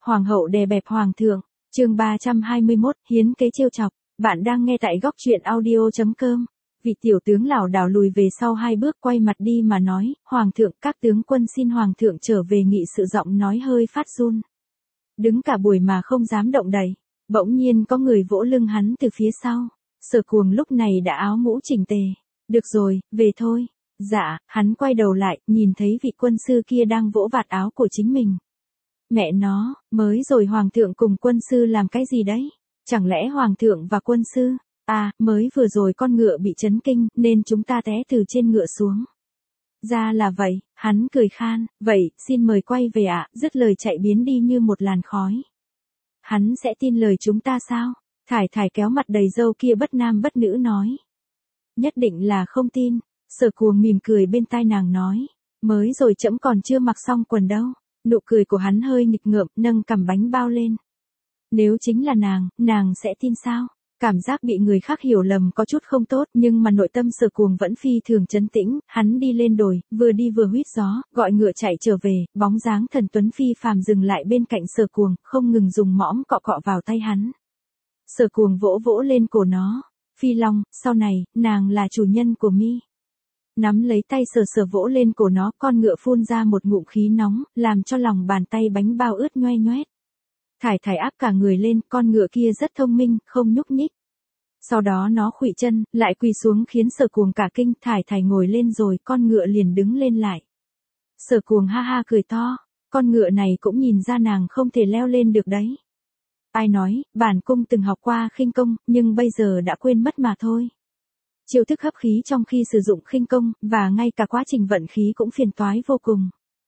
Hoàng hậu đè bẹp hoàng thượng, chương 321, hiến kế trêu chọc, bạn đang nghe tại góc truyện audio.com. Vị tiểu tướng lảo đảo lùi về sau 2 bước quay mặt đi mà nói, Hoàng thượng các tướng quân xin Hoàng thượng trở về nghị sự, giọng nói hơi phát run. Đứng cả buổi mà không dám động đậy, bỗng nhiên có người vỗ lưng hắn từ phía sau, Sở Cuồng lúc này đã áo mũ chỉnh tề. Được rồi, về thôi. Dạ, hắn quay đầu lại, nhìn thấy vị quân sư kia đang vỗ vạt áo của chính mình. Mẹ nó, mới rồi Hoàng thượng cùng quân sư làm cái gì đấy? Chẳng lẽ Hoàng thượng và quân sư? À, mới vừa rồi con ngựa bị chấn kinh, nên chúng ta té từ trên ngựa xuống. Ra là vậy, hắn cười khan, vậy, xin mời quay về ạ, dứt lời chạy biến đi như một làn khói. Hắn sẽ tin lời chúng ta sao? Thải Thải kéo mặt đầy râu kia bất nam bất nữ nói. Nhất định là không tin. Sở Cuồng mỉm cười bên tai nàng nói. Mới rồi trẫm còn chưa mặc xong quần đâu. Nụ cười của hắn hơi nghịch ngợm, nâng cằm bánh bao lên. Nếu chính là nàng sẽ tin sao? Cảm giác bị người khác hiểu lầm có chút không tốt, nhưng mà nội tâm Sở Cuồng vẫn phi thường trấn tĩnh, hắn đi lên đồi, vừa đi vừa huýt gió, gọi ngựa chạy trở về, bóng dáng thần tuấn phi phàm dừng lại bên cạnh Sở Cuồng, không ngừng dùng mõm cọ cọ vào tay hắn. Sở Cuồng vỗ vỗ lên cổ nó. Phi Long, sau này, nàng là chủ nhân của mi. Nắm lấy tay sờ vỗ lên cổ nó, con ngựa phun ra một ngụm khí nóng, làm cho lòng bàn tay bánh bao ướt nhoe nhoét. Thải Thải áp cả người lên, con ngựa kia rất thông minh, không nhúc nhích. Sau đó nó khuỵu chân, lại quỳ xuống khiến Sở Cuồng cả kinh, Thải Thải ngồi lên rồi, con ngựa liền đứng lên lại. Sở Cuồng ha ha cười to, con ngựa này cũng nhìn ra nàng không thể leo lên được đấy. Ai nói, bản cung từng học qua khinh công, nhưng bây giờ đã quên mất mà thôi. Chiêu thức hấp khí trong khi sử dụng khinh công, và ngay cả quá trình vận khí cũng phiền toái vô cùng.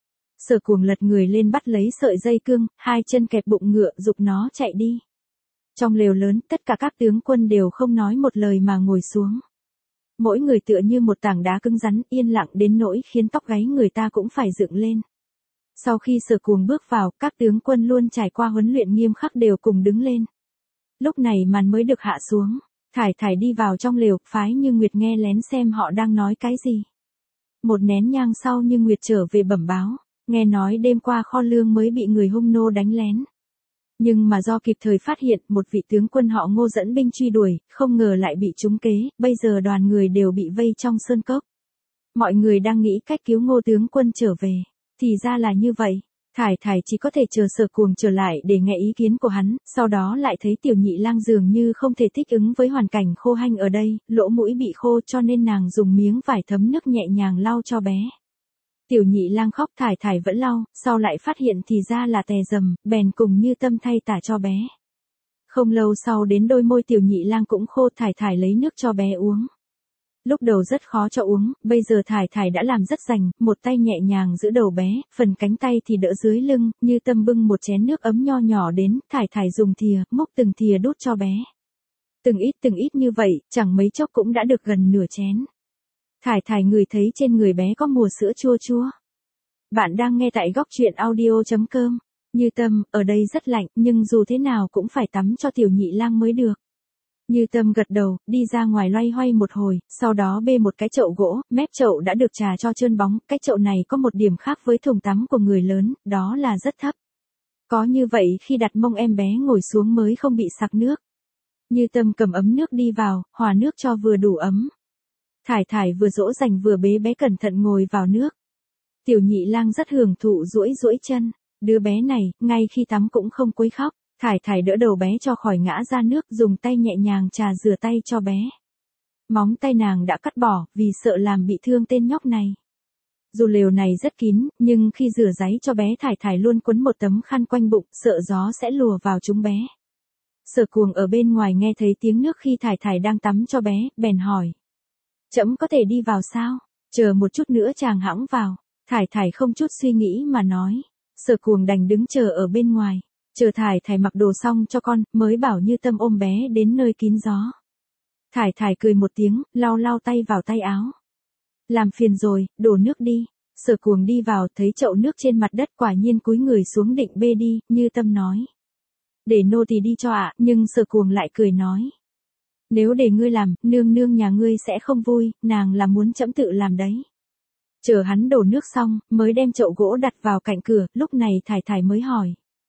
Sở Cuồng lật người lên bắt lấy sợi dây cương, 2 chân kẹp bụng ngựa giục nó chạy đi. Trong lều lớn, tất cả các tướng quân đều không nói một lời mà ngồi xuống. Mỗi người tựa như một tảng đá cứng rắn, yên lặng đến nỗi khiến tóc gáy người ta cũng phải dựng lên. Sau khi Sở Cuồng bước vào, các tướng quân luôn trải qua huấn luyện nghiêm khắc đều cùng đứng lên. Lúc này màn mới được hạ xuống, Thải Thải đi vào trong lều, phái Như Nguyệt nghe lén xem họ đang nói cái gì. Một nén nhang sau Như Nguyệt trở về bẩm báo, nghe nói đêm qua kho lương mới bị người hung nô đánh lén. Nhưng mà do kịp thời phát hiện, một vị tướng quân họ Ngô dẫn binh truy đuổi, không ngờ lại bị trúng kế, bây giờ đoàn người đều bị vây trong sơn cốc. Mọi người đang nghĩ cách cứu Ngô tướng quân trở về. Thì ra là như vậy, Thải Thải chỉ có thể chờ Sở Cuồng trở lại để nghe ý kiến của hắn, sau đó lại thấy Tiểu Nhị Lang dường như không thể thích ứng với hoàn cảnh khô hanh ở đây, lỗ mũi bị khô cho nên nàng dùng miếng vải thấm nước nhẹ nhàng lau cho bé. Tiểu Nhị Lang khóc, Thải Thải vẫn lau, sau lại phát hiện thì ra là tè dầm, bèn cùng Như Tâm thay tả cho bé. Không lâu sau đến đôi môi Tiểu Nhị Lang cũng khô, Thải Thải lấy nước cho bé uống. Lúc đầu rất khó cho uống, bây giờ Thải Thải đã làm rất rành, một tay nhẹ nhàng giữ đầu bé, phần cánh tay thì đỡ dưới lưng, Như Tâm bưng một chén nước ấm nho nhỏ đến, Thải Thải dùng thìa, múc từng thìa đút cho bé. Từng ít như vậy, chẳng mấy chốc cũng đã được gần nửa chén. Thải Thải ngửi thấy trên người bé có mùi sữa chua chua. Bạn đang nghe tại góc truyện audio.com. Như Tâm, ở đây rất lạnh, nhưng dù thế nào cũng phải tắm cho Tiểu Nhị Lang mới được. Như Tâm gật đầu, đi ra ngoài loay hoay một hồi, sau đó bê một cái chậu gỗ, mép chậu đã được trà cho trơn bóng, cái chậu này có một điểm khác với thùng tắm của người lớn, đó là rất thấp. Có như vậy khi đặt mông em bé ngồi xuống mới không bị sặc nước. Như Tâm cầm ấm nước đi vào, hòa nước cho vừa đủ ấm. Thải Thải vừa dỗ dành vừa bế bé cẩn thận ngồi vào nước. Tiểu Nhị Lang rất hưởng thụ duỗi chân, đứa bé này, ngay khi tắm cũng không quấy khóc. Thải Thải đỡ đầu bé cho khỏi ngã ra nước, dùng tay nhẹ nhàng trà rửa tay cho bé. Móng tay nàng đã cắt bỏ, vì sợ làm bị thương tên nhóc này. Dù lều này rất kín, nhưng khi rửa ráy cho bé Thải Thải luôn quấn một tấm khăn quanh bụng, sợ gió sẽ lùa vào chúng bé. Sở Cuồng ở bên ngoài nghe thấy tiếng nước khi Thải Thải đang tắm cho bé, bèn hỏi. Trẫm có thể đi vào sao? Chờ một chút nữa chàng hãng vào. Thải Thải không chút suy nghĩ mà nói. Sở Cuồng đành đứng chờ ở bên ngoài. Chờ Thải Thải mặc đồ xong cho con, mới bảo Như Tâm ôm bé đến nơi kín gió. Thải Thải cười một tiếng, lau tay vào tay áo. Làm phiền rồi, đổ nước đi. Sở Cuồng đi vào, thấy chậu nước trên mặt đất, quả nhiên cúi người xuống định bê đi, Như Tâm nói. Để nô tỳ đi cho ạ, nhưng Sở Cuồng lại cười nói. Nếu để ngươi làm, nương nương nhà ngươi sẽ không vui, nàng là muốn trẫm tự làm đấy. Chờ hắn đổ nước xong, mới đem chậu gỗ đặt vào cạnh cửa, lúc này Thải Thải mới hỏi.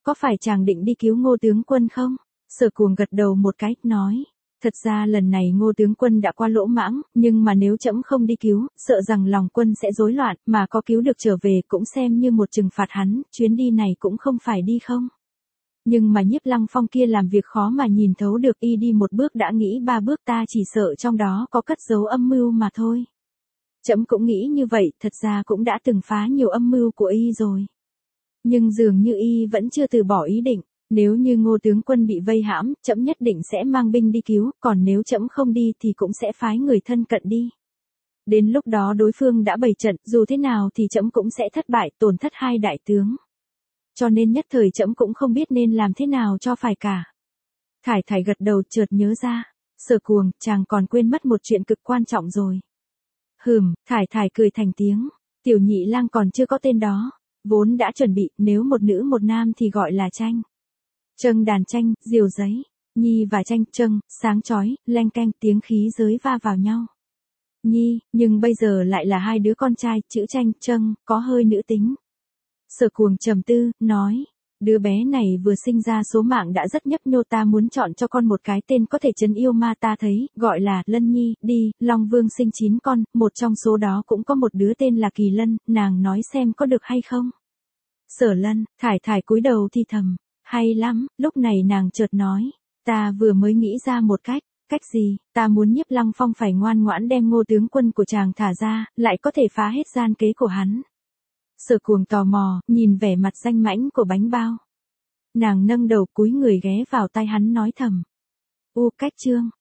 có phải chàng định đi cứu Ngô tướng quân không? Sở Cuồng gật đầu một cái, nói. Thật ra lần này Ngô tướng quân đã qua lỗ mãng, nhưng mà nếu trẫm không đi cứu, sợ rằng lòng quân sẽ rối loạn, mà có cứu được trở về cũng xem như một trừng phạt hắn, chuyến đi này cũng không phải đi không. Nhưng mà Nhiếp Lăng Phong kia làm việc khó mà nhìn thấu được, y đi một bước đã nghĩ ba bước, ta chỉ sợ trong đó có cất giấu âm mưu mà thôi. Trẫm cũng nghĩ như vậy, thật ra cũng đã từng phá nhiều âm mưu của y rồi. Nhưng dường như y vẫn chưa từ bỏ ý định. Nếu như Ngô tướng quân bị vây hãm, trẫm nhất định sẽ mang binh đi cứu, còn nếu trẫm không đi thì cũng sẽ phái người thân cận đi. Đến lúc đó đối phương đã bày trận, dù thế nào thì trẫm cũng sẽ thất bại, tổn thất hai đại tướng. Cho nên nhất thời trẫm cũng không biết nên làm thế nào cho phải cả. Thải Thải gật đầu, chợt nhớ ra. Sở Cuồng, chàng còn quên mất một chuyện cực quan trọng rồi. Thải Thải cười thành tiếng. Tiểu nhị lang còn chưa có tên đó. Vốn đã chuẩn bị, nếu một nữ một nam thì gọi là tranh. Trâng đàn tranh, diều giấy, nhi và tranh, trâng, sáng chói, leng keng, tiếng khí giới va vào nhau. Nhi, nhưng bây giờ lại là hai đứa con trai, chữ tranh, trâng, có hơi nữ tính. Sở Cuồng trầm tư, nói, đứa bé này vừa sinh ra số mạng đã rất nhấp nhô, ta muốn chọn cho con một cái tên có thể trấn yêu ma, ta thấy, gọi là Lân Nhi, đi, Long Vương sinh 9 con, một trong số đó cũng có một đứa tên là Kỳ Lân, nàng nói xem có được hay không. Sở Lân, Thải Thải cúi đầu thi thầm. Hay lắm, lúc này nàng chợt nói, ta vừa mới nghĩ ra một cách. Cách gì? Ta muốn Nhiếp Lăng Phong phải ngoan ngoãn đem Ngô tướng quân của chàng thả ra, lại có thể phá hết gian kế của hắn. Sở Cuồng tò mò, nhìn vẻ mặt danh mãnh của bánh bao. Nàng nâng đầu cúi người ghé vào tai hắn nói thầm. Cách chương.